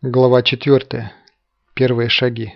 Глава 4. Первые шаги.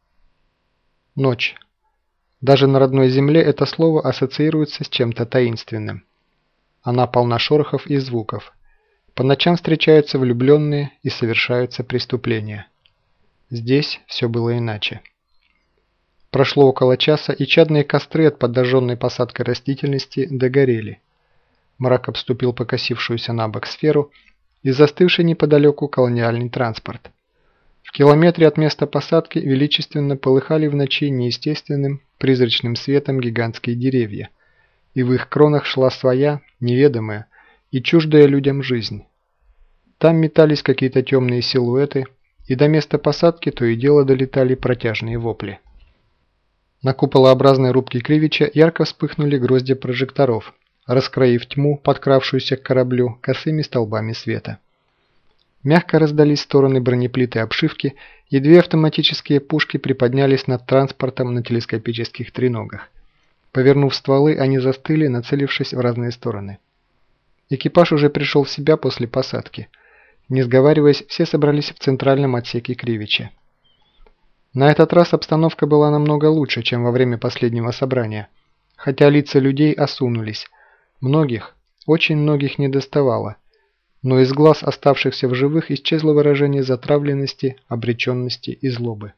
Ночь. Даже на родной земле это слово ассоциируется с чем-то таинственным. Она полна шорохов и звуков. По ночам встречаются влюбленные и совершаются преступления. Здесь все было иначе. Прошло около часа, и чадные костры от подожженной посадкой растительности догорели. Мрак обступил покосившуюся на бок сферу и застывший неподалеку колониальный транспорт. В километре от места посадки величественно полыхали в ночи неестественным призрачным светом гигантские деревья, и в их кронах шла своя, неведомая и чуждая людям жизнь. Там метались какие-то темные силуэты, и до места посадки то и дело долетали протяжные вопли. На куполообразной рубке Кривича ярко вспыхнули грозди прожекторов, раскроив тьму, подкравшуюся к кораблю, косыми столбами света. Мягко раздались стороны бронеплиты обшивки, и две автоматические пушки приподнялись над транспортом на телескопических треногах. Повернув стволы, они застыли, нацелившись в разные стороны. Экипаж уже пришел в себя после посадки. Не сговариваясь, все собрались в центральном отсеке Кривича. На этот раз обстановка была намного лучше, чем во время последнего собрания, хотя лица людей осунулись. Многих, очень многих недоставало, но из глаз оставшихся в живых исчезло выражение затравленности, обреченности и злобы.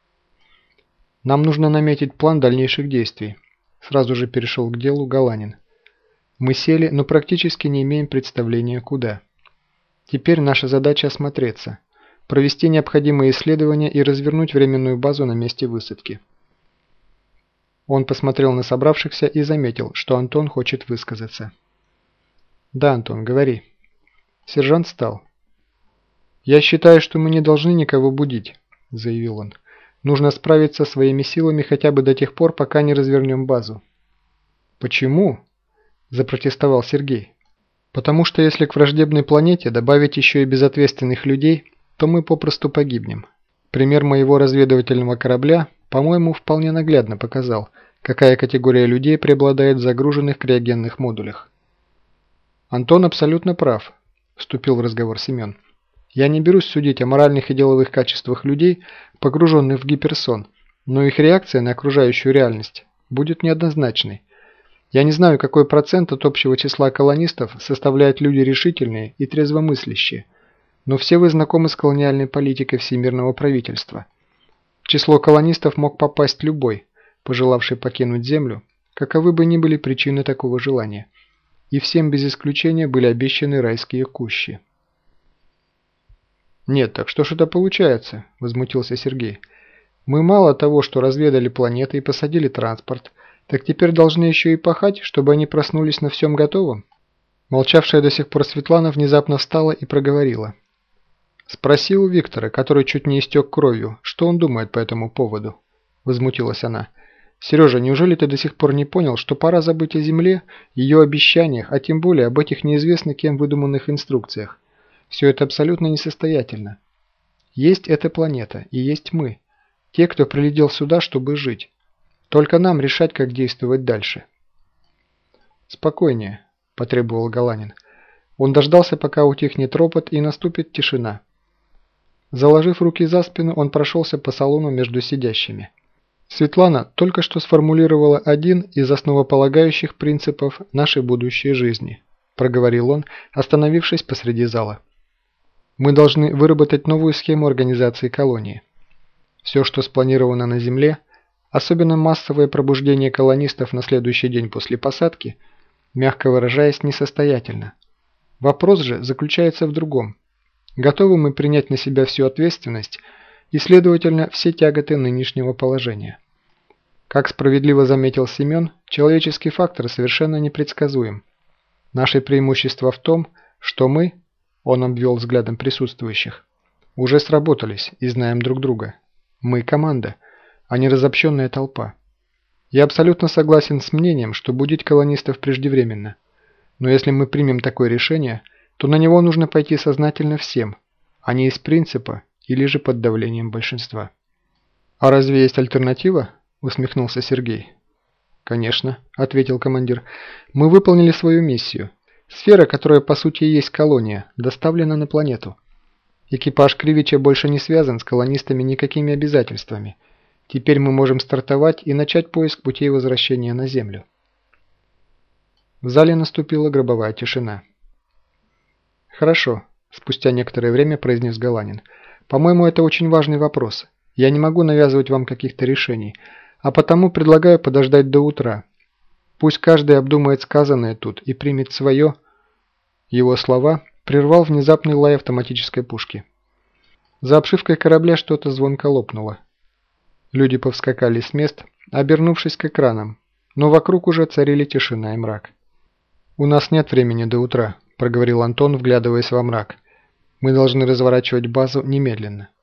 «Нам нужно наметить план дальнейших действий», – сразу же перешел к делу Галанин. «Мы сели, но практически не имеем представления куда. Теперь наша задача осмотреться, провести необходимые исследования и развернуть временную базу на месте высадки». Он посмотрел на собравшихся и заметил, что Антон хочет высказаться. «Да, Антон, говори». Сержант встал. «Я считаю, что мы не должны никого будить», – заявил он. «Нужно справиться своими силами хотя бы до тех пор, пока не развернем базу». «Почему?» – запротестовал Сергей. «Потому что если к враждебной планете добавить еще и безответственных людей, то мы попросту погибнем. Пример моего разведывательного корабля, по-моему, вполне наглядно показал, какая категория людей преобладает в загруженных криогенных модулях». «Антон абсолютно прав», – вступил в разговор Семен. «Я не берусь судить о моральных и деловых качествах людей, погруженных в гиперсон, но их реакция на окружающую реальность будет неоднозначной. Я не знаю, какой процент от общего числа колонистов составляют люди решительные и трезвомыслящие, но все вы знакомы с колониальной политикой всемирного правительства. В число колонистов мог попасть любой, пожелавший покинуть Землю, каковы бы ни были причины такого желания. И всем без исключения были обещаны райские кущи. «Нет, так что ж это получается?» – возмутился Сергей. «Мы мало того, что разведали планеты и посадили транспорт, так теперь должны еще и пахать, чтобы они проснулись на всем готовом?» Молчавшая до сих пор Светлана внезапно встала и проговорила. «Спроси у Виктора, который чуть не истек кровью, что он думает по этому поводу?» – возмутилась она. «Сережа, неужели ты до сих пор не понял, что пора забыть о Земле, ее обещаниях, а тем более об этих неизвестно кем выдуманных инструкциях? Все это абсолютно несостоятельно. Есть эта планета и есть мы, те, кто прилетел сюда, чтобы жить. Только нам решать, как действовать дальше». «Спокойнее», – потребовал Галанин. Он дождался, пока утихнет ропот и наступит тишина. Заложив руки за спину, он прошелся по салону между сидящими. «Светлана только что сформулировала один из основополагающих принципов нашей будущей жизни», – проговорил он, остановившись посреди зала. «Мы должны выработать новую схему организации колонии. Все, что спланировано на Земле, особенно массовое пробуждение колонистов на следующий день после посадки, мягко выражаясь, несостоятельно. Вопрос же заключается в другом. Готовы мы принять на себя всю ответственность и, следовательно, все тяготы нынешнего положения? Как справедливо заметил Семен, человеческий фактор совершенно непредсказуем. Наше преимущество в том, что мы, он обвел взглядом присутствующих, уже сработались и знаем друг друга. Мы команда, а не разобщенная толпа. Я абсолютно согласен с мнением, что будить колонистов преждевременно. Но если мы примем такое решение, то на него нужно пойти сознательно всем, а не из принципа или же под давлением большинства». «А разве есть альтернатива?» – усмехнулся Сергей. «Конечно», – ответил командир. «Мы выполнили свою миссию. Сфера, которая по сути и есть колония, доставлена на планету. Экипаж Кривича больше не связан с колонистами никакими обязательствами. Теперь мы можем стартовать и начать поиск путей возвращения на Землю». В зале наступила гробовая тишина. «Хорошо», – спустя некоторое время произнес Галанин. «По-моему, это очень важный вопрос. Я не могу навязывать вам каких-то решений, а потому предлагаю подождать до утра. Пусть каждый обдумает сказанное тут и примет свое». Его слова прервал внезапный лай автоматической пушки. За обшивкой корабля что-то звонко лопнуло. Люди повскакали с мест, обернувшись к экранам, но вокруг уже царили тишина и мрак. «У нас нет времени до утра», – проговорил Антон, вглядываясь во мрак. «Мы должны разворачивать базу немедленно».